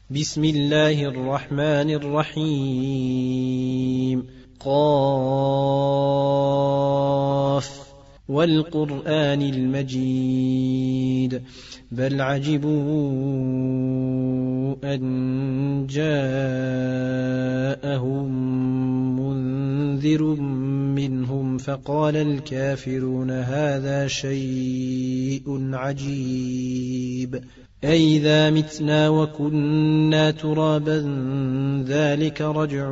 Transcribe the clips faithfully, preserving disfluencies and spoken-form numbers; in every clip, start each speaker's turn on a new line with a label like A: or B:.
A: بسم الله الرحمن الرحيم. قاف والقرآن المجيد بل عجبوا أن جاءهم منذر منهم فقال الكافرون هذا شيء عجيب أئذا متنا وكنا ترابا ذلك رجع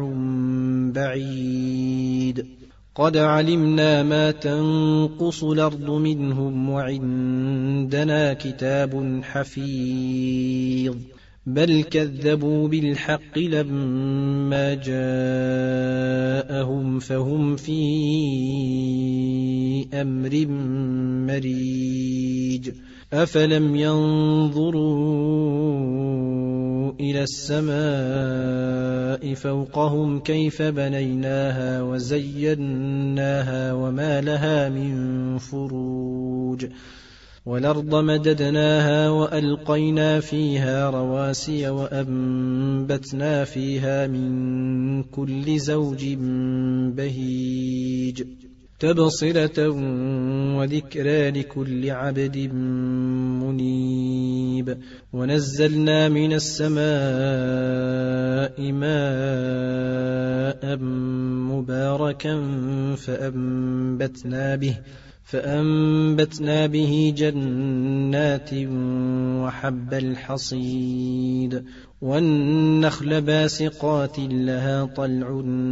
A: بعيد قد علمنا ما تنقص الأرض منهم وعندنا كتاب حفيظ بل كذبوا بالحق لما جاءهم فهم في أمر مريج أفلم ينظروا إلى السماء فوقهم كيف بنيناها وزيناها وما لها من فروج والأرض مددناها وألقينا فيها رواسي وأنبتنا فيها من كل زوج بهيج تبصرة وذكرى لكل عبد منيب ونزلنا من السماء ماء مباركا فأنبتنا به فأنبتنا به جنات وحب الحصيد والنخل باسقات لها طلع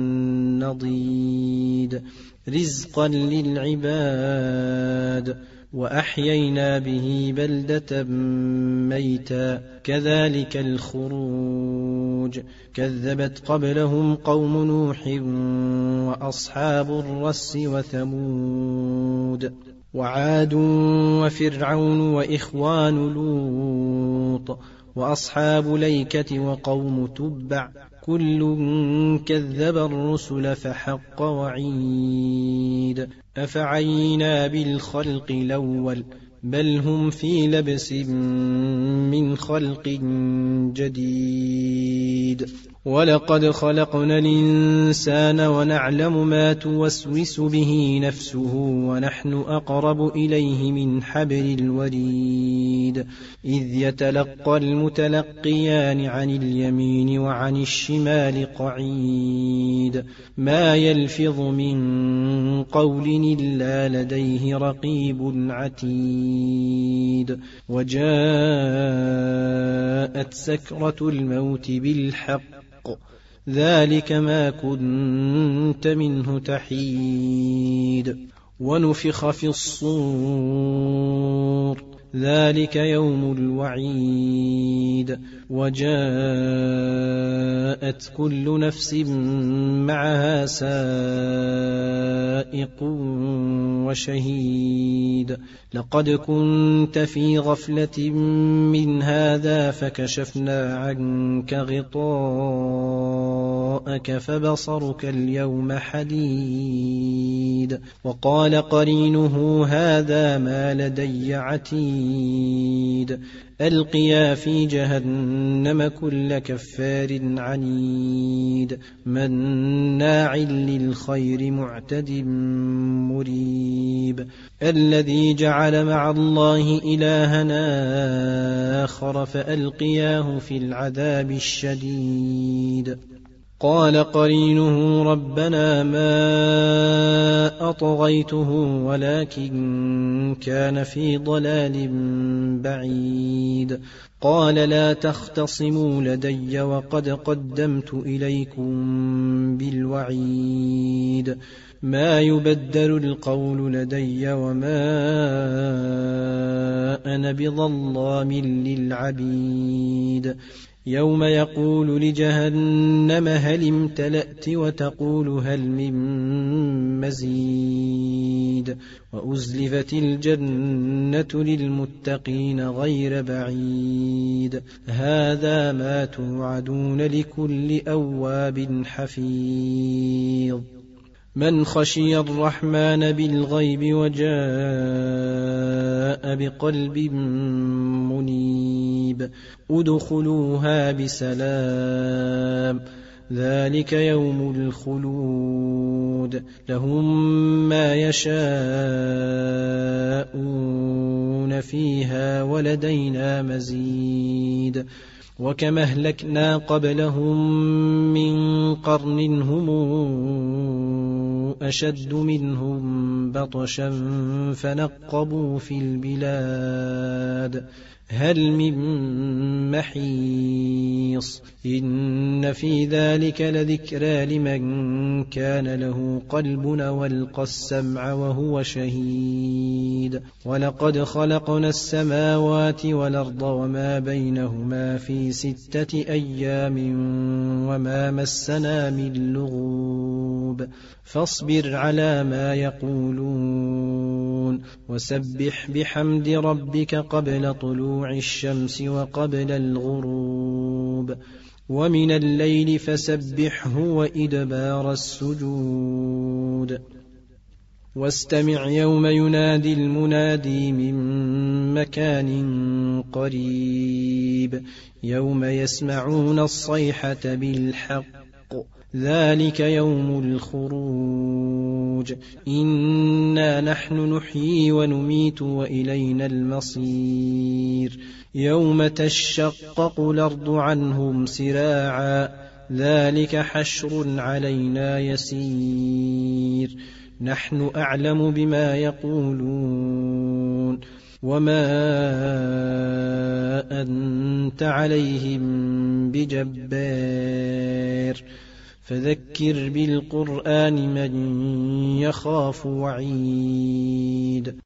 A: نضيد رزقا للعباد وأحيينا به بلدة ميتا كذلك الخروج كذبت قبلهم قوم نوح وأصحاب الرس وثمود وعاد وفرعون وإخوان لوط وأصحاب ليكة وقوم تبع كل كذب الرسل فحق وعيد أفعينا بالخلق الأول بل هم في لبس من خلق جديد ولقد خلقنا الإنسان ونعلم ما توسوس به نفسه ونحن أقرب إليه من حبل الوريد إذ يتلقى المتلقيان عن اليمين وعن الشمال قعيد ما يلفظ من قول إلا لديه رقيب عتيد وجاءت سكرة الموت بالحق ذلك ما كنت منه تحيد ونفخ في الصور ذلك يوم الوعيد وجاءت كل نفس معها سائق وشهيد لقد كنت في غفلة من هذا فكشفنا عنك غطاءك فبصرك اليوم حديد وقال قرينه هذا ما لدي عتيد ألقيا في جهنم كل كفار عنيد مناع للخير معتد مريب الذي جعل مع الله إلهنا آخر فألقياه في العذاب الشديد قال قرينه ربنا ما أطغيته ولكن كان في ضلال بعيد قال لا تختصموا لدي وقد قدمت إليكم بالوعيد ما يبدل القول لدي وما أنا بظلام للعبيد يوم يقول لجهنم هل امتلأت وتقول هل من مزيد وأزلفت الجنة للمتقين غير بعيد هذا ما توعدون لكل أواب حفيظ من خشي الرحمن بالغيب وجاء جاء بقلب منيب ادخلوها بسلام ذلك يوم الخلود لهم ما يشاءون فيها ولدينا مزيد وكما أهلكنا قبلهم من قرن هم أشد منهم بطشا فنقبوا في البلاد هل من محيص إن في ذلك لذكرى لمن كان له قلب والقى السمع وهو شهيد ولقد خلقنا السماوات والأرض وما بينهما في ستة أيام وما مسنا من لغوب فاصبر على ما يقولون وسبح بحمد ربك قبل طلوع الشمس وقبل الغروب ومن الليل فسبحه وإدبار السجود واستمع يوم ينادي المنادي من مكان قريب يوم يسمعون الصيحة بالحق ذلك يوم الخروج إنا نحن نحيي ونميت وإلينا المصير يوم تشقق الأرض عنهم سراعا ذلك حشر علينا يسير نحن أعلم بما يقولون وما أنت عليهم بجبار فذكر بالقرآن من يخاف وعيد